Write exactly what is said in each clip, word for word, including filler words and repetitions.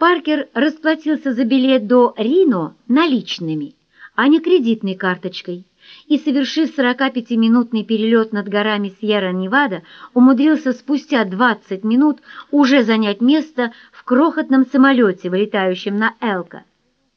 Паркер расплатился за билет до Рино наличными, а не кредитной карточкой, и, совершив сорокапятиминутный перелет над горами Сьерра-Невада, умудрился спустя двадцать минут уже занять место в крохотном самолете, вылетающем на Элко.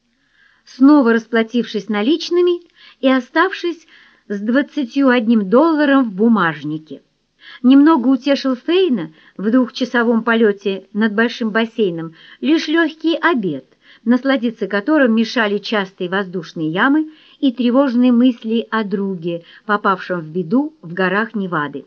Снова расплатившись наличными и оставшись с двадцатью одним долларом в бумажнике. Немного утешил Фейна в двухчасовом полете над большим бассейном лишь легкий обед, насладиться которым мешали частые воздушные ямы и тревожные мысли о друге, попавшем в беду в горах Невады.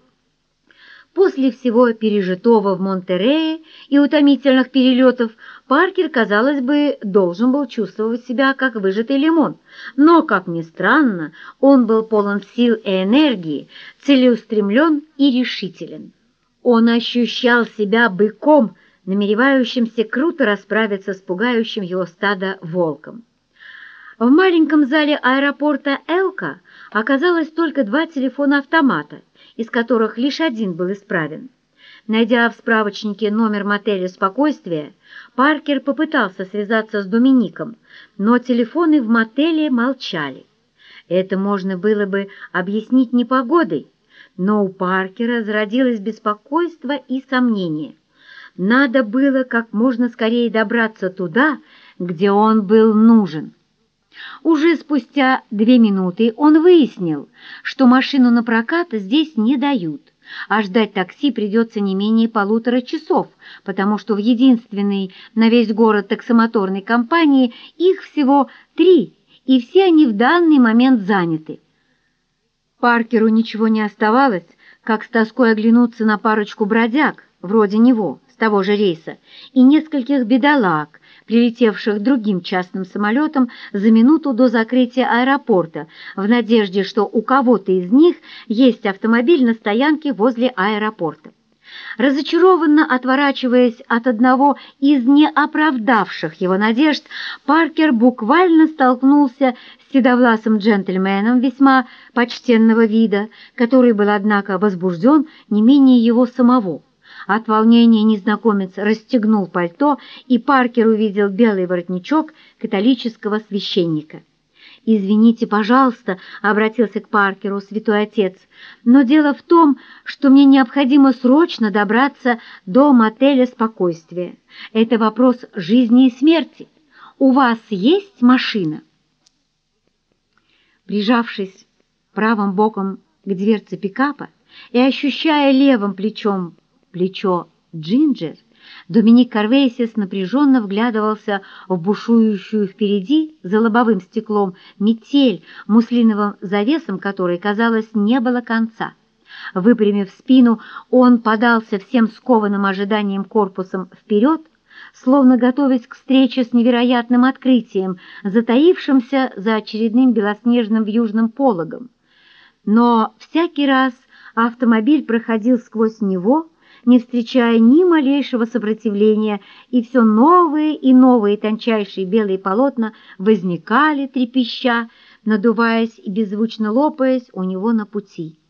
После всего пережитого в Монтерее и утомительных перелетов Паркер, казалось бы, должен был чувствовать себя как выжатый лимон, но, как ни странно, он был полон сил и энергии, целеустремлен и решителен. Он ощущал себя быком, намеревающимся круто расправиться с пугающим его стадо волком. В маленьком зале аэропорта Элко оказалось только два телефона-автомата, из которых лишь один был исправен. Найдя в справочнике номер мотеля «Спокойствие», Паркер попытался связаться с Домиником, но телефоны в мотеле молчали. Это можно было бы объяснить непогодой, но у Паркера зародилось беспокойство и сомнение. Надо было как можно скорее добраться туда, где он был нужен. Уже спустя две минуты он выяснил, что машину на прокат здесь не дают, а ждать такси придется не менее полутора часов, потому что в единственной на весь город таксомоторной компании их всего три, и все они в данный момент заняты. Паркеру ничего не оставалось, как с тоской оглянуться на парочку бродяг, вроде него, с того же рейса, и нескольких бедолаг, прилетевших другим частным самолетом за минуту до закрытия аэропорта, в надежде, что у кого-то из них есть автомобиль на стоянке возле аэропорта. Разочарованно отворачиваясь от одного из неоправдавших его надежд, Паркер буквально столкнулся с седовласым джентльменом весьма почтенного вида, который был, однако, возбужден не менее его самого. От волнения незнакомец расстегнул пальто, и Паркер увидел белый воротничок католического священника. «Извините, пожалуйста», — обратился к Паркеру святой отец, «но дело в том, что мне необходимо срочно добраться до мотеля «Спокойствие». Это вопрос жизни и смерти. У вас есть машина?» Прижавшись правым боком к дверце пикапа и ощущая левым плечом плечо Джинджер, Доминик Карвейсис напряженно вглядывался в бушующую впереди за лобовым стеклом метель, муслиновым завесом которой, казалось, не было конца. Выпрямив спину, он подался всем скованным ожиданием корпусом вперед, словно готовясь к встрече с невероятным открытием, затаившимся за очередным белоснежным вьюжным пологом. Но всякий раз автомобиль проходил сквозь него, не встречая ни малейшего сопротивления, и все новые и новые тончайшие белые полотна возникали, трепеща, надуваясь и беззвучно лопаясь у него на пути.